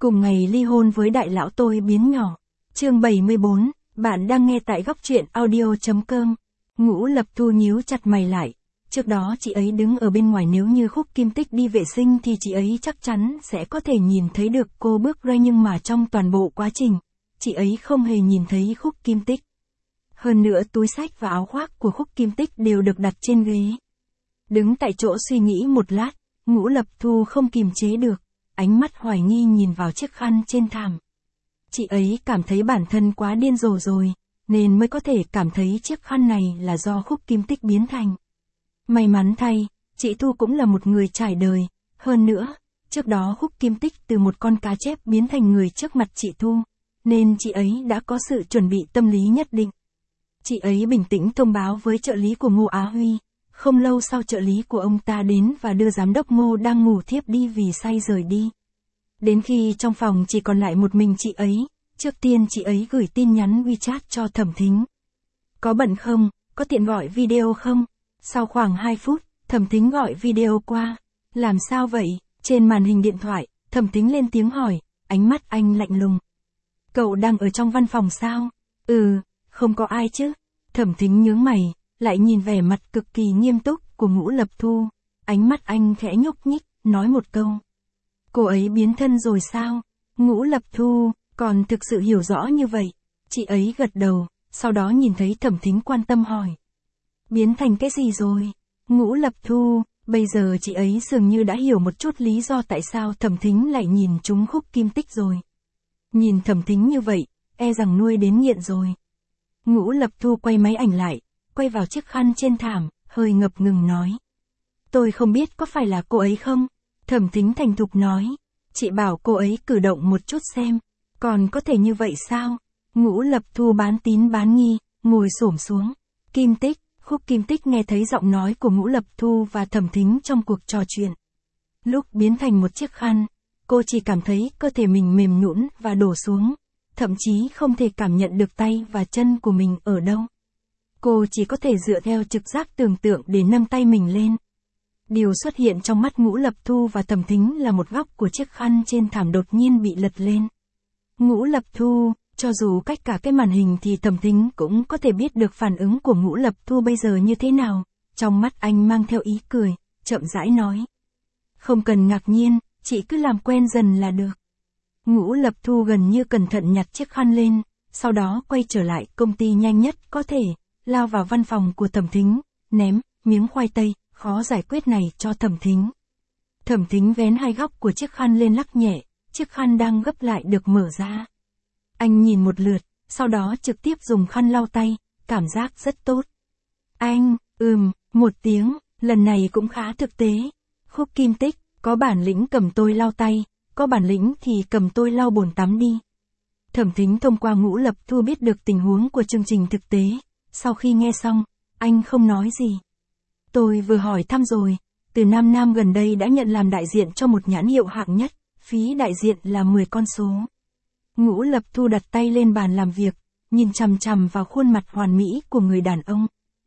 Cùng ngày ly hôn với đại lão tôi biến nhỏ. Chương 74, bạn đang nghe tại góc truyện audio.com. Ngũ Lập Thu nhíu chặt mày lại. Trước đó chị ấy đứng ở bên ngoài, nếu như Khúc Kim Tích đi vệ sinh thì chị ấy chắc chắn sẽ có thể nhìn thấy được cô bước ra, nhưng mà trong toàn bộ quá trình, chị ấy không hề nhìn thấy Khúc Kim Tích. Hơn nữa túi xách và áo khoác của Khúc Kim Tích đều được đặt trên ghế. Đứng tại chỗ suy nghĩ một lát, Ngũ Lập Thu không kìm chế được, ánh mắt hoài nghi nhìn vào chiếc khăn trên thảm. Chị ấy cảm thấy bản thân quá điên rồ rồi, nên mới có thể cảm thấy chiếc khăn này là do Khúc Kim Tích biến thành. May mắn thay, chị Thu cũng là một người trải đời, hơn nữa, trước đó Khúc Kim Tích từ một con cá chép biến thành người trước mặt chị Thu, nên chị ấy đã có sự chuẩn bị tâm lý nhất định. Chị ấy bình tĩnh thông báo với trợ lý của Ngô Á Huy. Không lâu sau trợ lý của ông ta đến và đưa giám đốc Ngô đang ngủ thiếp đi vì say rời đi. Đến khi trong phòng chỉ còn lại một mình chị ấy, trước tiên chị ấy gửi tin nhắn WeChat cho Thẩm Thính. Có bận không, có tiện gọi video không? Sau khoảng 2 phút, Thẩm Thính gọi video qua. Làm sao vậy? Trên màn hình điện thoại, Thẩm Thính lên tiếng hỏi, ánh mắt anh lạnh lùng. Cậu đang ở trong văn phòng sao? Không có ai chứ. Thẩm Thính nhướng mày, lại nhìn vẻ mặt cực kỳ nghiêm túc của Ngũ Lập Thu. Ánh mắt anh khẽ nhúc nhích, nói một câu. Cô ấy biến thân rồi sao? Ngũ Lập Thu, còn thực sự hiểu rõ như vậy. Chị ấy gật đầu, sau đó nhìn thấy Thẩm Thính quan tâm hỏi. Biến thành cái gì rồi? Ngũ Lập Thu, bây giờ chị ấy dường như đã hiểu một chút lý do tại sao Thẩm Thính lại nhìn trúng Khúc Kim Tích rồi. Nhìn Thẩm Thính như vậy, e rằng nuôi đến nghiện rồi. Ngũ Lập Thu quay máy ảnh lại, quay vào chiếc khăn trên thảm, hơi ngập ngừng nói. Tôi không biết có phải là cô ấy không? Thẩm Thính thành thục nói. Chị bảo cô ấy cử động một chút xem. Còn có thể như vậy sao? Ngũ Lập Thu bán tín bán nghi, ngồi xổm xuống. Kim Tích, Khúc Kim Tích nghe thấy giọng nói của Ngũ Lập Thu và Thẩm Thính trong cuộc trò chuyện. Lúc biến thành một chiếc khăn, cô chỉ cảm thấy cơ thể mình mềm nhũn và đổ xuống. Thậm chí không thể cảm nhận được tay và chân của mình ở đâu. Cô chỉ có thể dựa theo trực giác tưởng tượng để nâng tay mình lên. Điều xuất hiện trong mắt Ngũ Lập Thu và Thẩm Thính là một góc của chiếc khăn trên thảm đột nhiên bị lật lên. Ngũ Lập Thu, cho dù cách cả cái màn hình thì Thẩm Thính cũng có thể biết được phản ứng của Ngũ Lập Thu bây giờ như thế nào. Trong mắt anh mang theo ý cười, chậm rãi nói. Không cần ngạc nhiên, chị cứ làm quen dần là được. Ngũ Lập Thu gần như cẩn thận nhặt chiếc khăn lên, sau đó quay trở lại công ty nhanh nhất có thể, lao vào văn phòng của Thẩm Thính, ném miếng khoai tây khó giải quyết này cho Thẩm Thính. Thẩm Thính vén hai góc của chiếc khăn lên lắc nhẹ, chiếc khăn đang gấp lại được mở ra. Anh nhìn một lượt, sau đó trực tiếp dùng khăn lau tay, cảm giác rất tốt. Anh, một tiếng, lần này cũng khá thực tế. Khúc Kim Tích, có bản lĩnh cầm tôi lau tay, có bản lĩnh thì cầm tôi lau bồn tắm đi. Thẩm Thính thông qua Ngũ Lập Thu biết được tình huống của chương trình thực tế. Sau khi nghe xong, anh không nói gì. Tôi vừa hỏi thăm rồi, từ 5 năm gần đây đã nhận làm đại diện cho một nhãn hiệu hạng nhất, phí đại diện là 10 con số. Ngũ Lập Thu đặt tay lên bàn làm việc, nhìn chằm chằm vào khuôn mặt hoàn mỹ của người đàn ông.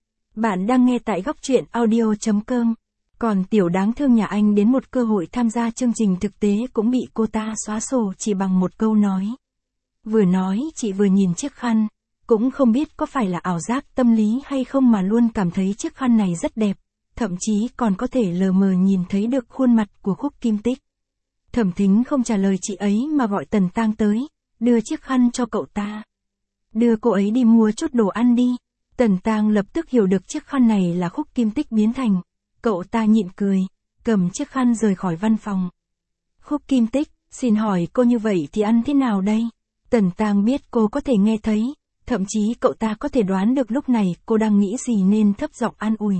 Bạn đang nghe tại góc truyện audio.com. Còn tiểu đáng thương nhà anh đến một cơ hội tham gia chương trình thực tế cũng bị cô ta xóa sổ chỉ bằng một câu nói. Vừa nói chị vừa nhìn chiếc khăn, cũng không biết có phải là ảo giác tâm lý hay không mà luôn cảm thấy chiếc khăn này rất đẹp, thậm chí còn có thể lờ mờ nhìn thấy được khuôn mặt của Khúc Kim Tích. Thẩm Thính không trả lời chị ấy mà gọi Tần Tang tới, đưa chiếc khăn cho cậu ta. Đưa cô ấy đi mua chút đồ ăn đi. Tần Tang lập tức hiểu được chiếc khăn này là Khúc Kim Tích biến thành. Cậu ta nhịn cười, cầm chiếc khăn rời khỏi văn phòng. Khúc Kim Tích, xin hỏi cô như vậy thì ăn thế nào đây? Tần Tang biết cô có thể nghe thấy, thậm chí cậu ta có thể đoán được lúc này cô đang nghĩ gì nên thấp giọng an ủi.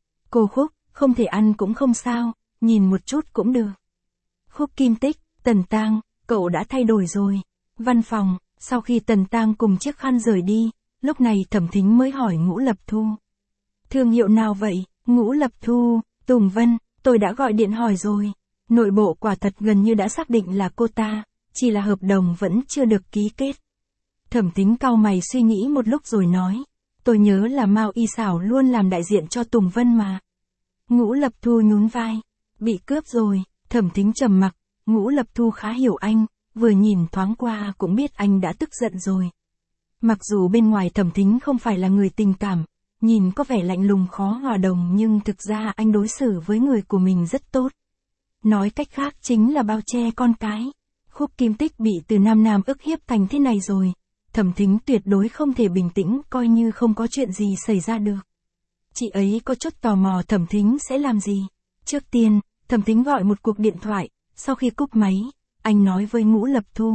Cô Khúc, không thể ăn cũng không sao, nhìn một chút cũng được. Khúc Kim Tích, Tần Tang, cậu đã thay đổi rồi. Văn phòng, sau khi Tần Tang cùng chiếc khăn rời đi, lúc này Thẩm Thính mới hỏi Ngũ Lập Thu. Thương hiệu nào vậy? Ngũ Lập Thu, Tùng Vân, tôi đã gọi điện hỏi rồi. Nội bộ quả thật gần như đã xác định là cô ta, chỉ là hợp đồng vẫn chưa được ký kết. Thẩm Thính cau mày suy nghĩ một lúc rồi nói. Tôi nhớ là Mao Y Xảo luôn làm đại diện cho Tùng Vân mà. Ngũ Lập Thu nhún vai. Bị cướp rồi. Thẩm Thính trầm mặc. Ngũ Lập Thu khá hiểu anh, vừa nhìn thoáng qua cũng biết anh đã tức giận rồi. Mặc dù bên ngoài Thẩm Thính không phải là người tình cảm, nhìn có vẻ lạnh lùng khó hòa đồng nhưng thực ra anh đối xử với người của mình rất tốt. Nói cách khác chính là bao che con cái. Khúc Kim Tích bị Từ Nam Nam ức hiếp thành thế này rồi. Thẩm Thính tuyệt đối không thể bình tĩnh coi như không có chuyện gì xảy ra được. Chị ấy có chút tò mò Thẩm Thính sẽ làm gì. Trước tiên, Thẩm Thính gọi một cuộc điện thoại, sau khi cúp máy, anh nói với Ngũ Lập Thu.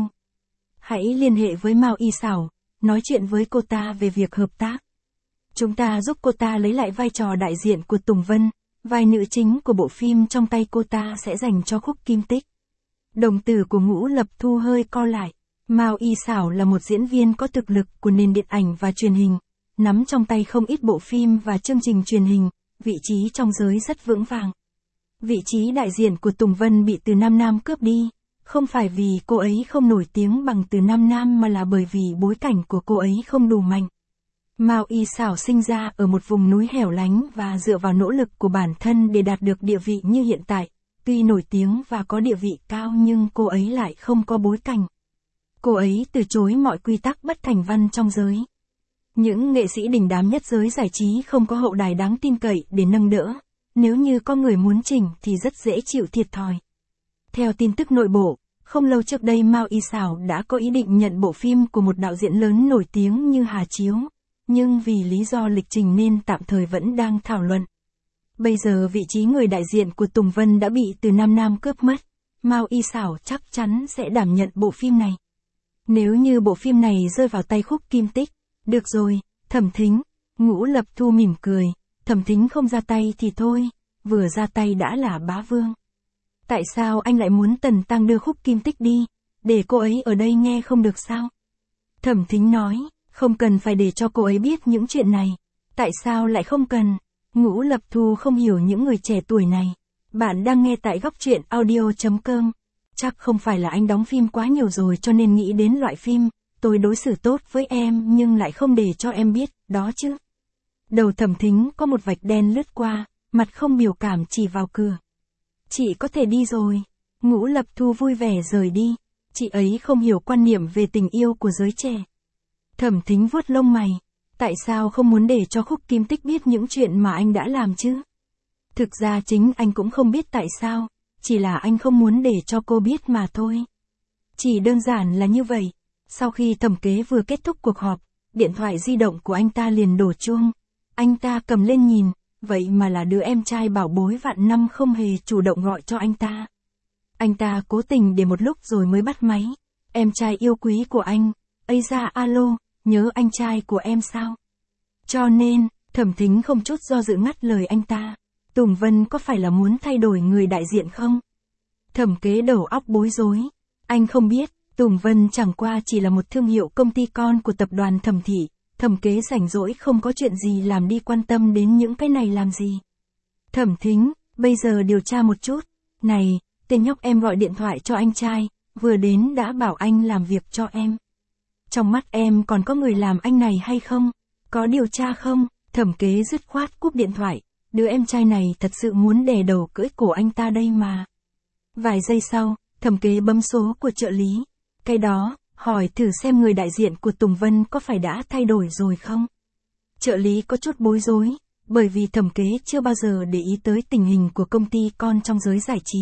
Hãy liên hệ với Mao Y Sảo, nói chuyện với cô ta về việc hợp tác. Chúng ta giúp cô ta lấy lại vai trò đại diện của Tùng Vân, vai nữ chính của bộ phim trong tay cô ta sẽ dành cho Khúc Kim Tích. Đồng tử của Ngũ Lập Thu hơi co lại. Mao Y Sảo là một diễn viên có thực lực của nền điện ảnh và truyền hình, nắm trong tay không ít bộ phim và chương trình truyền hình, vị trí trong giới rất vững vàng. Vị trí đại diện của Tùng Vân bị Từ Nam Nam cướp đi, không phải vì cô ấy không nổi tiếng bằng Từ Nam Nam mà là bởi vì bối cảnh của cô ấy không đủ mạnh. Mao Y Sảo sinh ra ở một vùng núi hẻo lánh và dựa vào nỗ lực của bản thân để đạt được địa vị như hiện tại. Tuy nổi tiếng và có địa vị cao nhưng cô ấy lại không có bối cảnh. Cô ấy từ chối mọi quy tắc bất thành văn trong giới. Những nghệ sĩ đình đám nhất giới giải trí không có hậu đài đáng tin cậy để nâng đỡ. Nếu như có người muốn chỉnh thì rất dễ chịu thiệt thòi. Theo tin tức nội bộ, không lâu trước đây Mao Y Sảo đã có ý định nhận bộ phim của một đạo diễn lớn nổi tiếng như Hà Chiếu, nhưng vì lý do lịch trình nên tạm thời vẫn đang thảo luận. Bây giờ vị trí người đại diện của Tùng Vân đã bị Từ Nam Nam cướp mất, Mao Y Sảo chắc chắn sẽ đảm nhận bộ phim này. Nếu như bộ phim này rơi vào tay Khúc Kim Tích, được rồi, Thẩm Thính, Ngũ Lập Thu mỉm cười, Thẩm Thính không ra tay thì thôi, vừa ra tay đã là bá vương. Tại sao anh lại muốn Tần Tăng đưa Khúc Kim Tích đi, để cô ấy ở đây nghe không được sao? Thẩm Thính nói, không cần phải để cho cô ấy biết những chuyện này. Tại sao lại không cần? Ngũ Lập Thu không hiểu những người trẻ tuổi này. Bạn đang nghe tại góc truyện audio.com. Chắc không phải là anh đóng phim quá nhiều rồi cho nên nghĩ đến loại phim, tôi đối xử tốt với em nhưng lại không để cho em biết, đó chứ. Đầu Thẩm Thính có một vạch đen lướt qua, mặt không biểu cảm chỉ vào cửa. Chị có thể đi rồi. Ngũ Lập Thu vui vẻ rời đi. Chị ấy không hiểu quan niệm về tình yêu của giới trẻ. Thẩm Thính vuốt lông mày. Tại sao không muốn để cho Khúc Kim Tích biết những chuyện mà anh đã làm chứ? Thực ra chính anh cũng không biết tại sao, chỉ là anh không muốn để cho cô biết mà thôi. Chỉ đơn giản là như vậy. Sau khi Thẩm Kế vừa kết thúc cuộc họp, điện thoại di động của anh ta liền đổ chuông. Anh ta cầm lên nhìn, vậy mà là đứa em trai bảo bối vạn năm không hề chủ động gọi cho anh ta. Anh ta cố tình để một lúc rồi mới bắt máy. Em trai yêu quý của anh, ây da alo, nhớ anh trai của em sao? Cho nên, Thẩm Thính không chút do dự ngắt lời anh ta. Tùng Vân có phải là muốn thay đổi người đại diện không? Thẩm Kế đầu óc bối rối. Anh không biết, Tùng Vân chẳng qua chỉ là một thương hiệu công ty con của tập đoàn Thẩm Thị. Thẩm Kế rảnh rỗi không có chuyện gì làm đi quan tâm đến những cái này làm gì. Thẩm Thính, bây giờ điều tra một chút. Này, tên nhóc em gọi điện thoại cho anh trai, vừa đến đã bảo anh làm việc cho em. Trong mắt em còn có người làm anh này hay không? Có điều tra không? Thẩm Kế dứt khoát cúp điện thoại. Đứa em trai này thật sự muốn đè đầu cưỡi cổ anh ta đây mà. Vài giây sau, Thẩm Kế bấm số của trợ lý. Cái đó, hỏi thử xem người đại diện của Tùng Vân có phải đã thay đổi rồi không? Trợ lý có chút bối rối, bởi vì Thẩm Kế chưa bao giờ để ý tới tình hình của công ty con trong giới giải trí.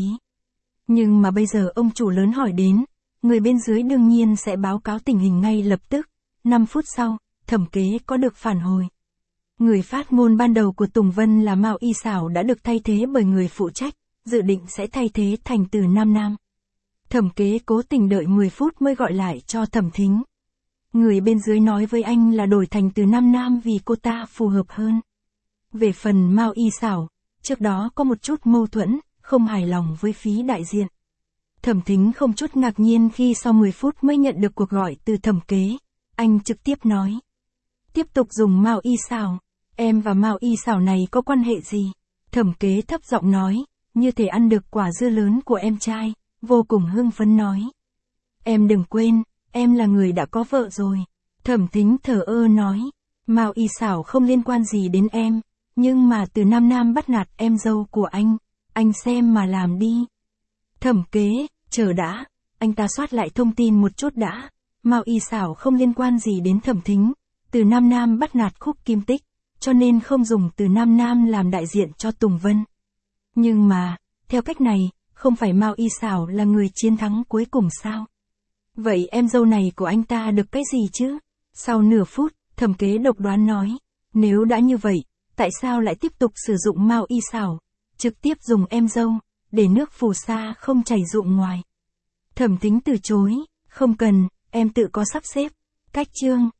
Nhưng mà bây giờ ông chủ lớn hỏi đến, người bên dưới đương nhiên sẽ báo cáo tình hình ngay lập tức. 5 phút sau, Thẩm Kế có được phản hồi. Người phát ngôn ban đầu của Tùng Vân là Mao Y Sảo đã được thay thế bởi người phụ trách, dự định sẽ thay thế thành Từ Nam Nam. Thẩm Kế cố tình đợi 10 phút mới gọi lại cho Thẩm Thính. Người bên dưới nói với anh là đổi thành Từ Nam Nam vì cô ta phù hợp hơn. Về phần Mao Y Sảo, trước đó có một chút mâu thuẫn, không hài lòng với phí đại diện. Thẩm Thính không chút ngạc nhiên khi sau 10 phút mới nhận được cuộc gọi từ Thẩm Kế. Anh trực tiếp nói. Tiếp tục dùng Mao Y Sảo. Em và Mao Y Sảo này có quan hệ gì? Thẩm Kế thấp giọng nói, như thể ăn được quả dưa lớn của em trai, vô cùng hưng phấn nói. Em đừng quên, em là người đã có vợ rồi. Thẩm Thính thờ ơ nói, Mao Y Sảo không liên quan gì đến em, nhưng mà Từ Nam Nam bắt nạt em dâu của anh xem mà làm đi. Thẩm Kế, chờ đã, anh ta soát lại thông tin một chút đã. Mao Y Xảo không liên quan gì đến Thẩm Thính. Từ Nam Nam bắt nạt Khúc Kim Tích, cho nên không dùng Từ Nam Nam làm đại diện cho Tùng Vân. Nhưng mà, theo cách này, không phải Mao Y Xảo là người chiến thắng cuối cùng sao? Vậy em dâu này của anh ta được cái gì chứ? Sau nửa phút, Thẩm Kế độc đoán nói, nếu đã như vậy, tại sao lại tiếp tục sử dụng Mao Y Xảo, trực tiếp dùng em dâu, để nước phù sa không chảy rụng ngoài. Thẩm Thính từ chối, không cần, em tự có sắp xếp. Cách chương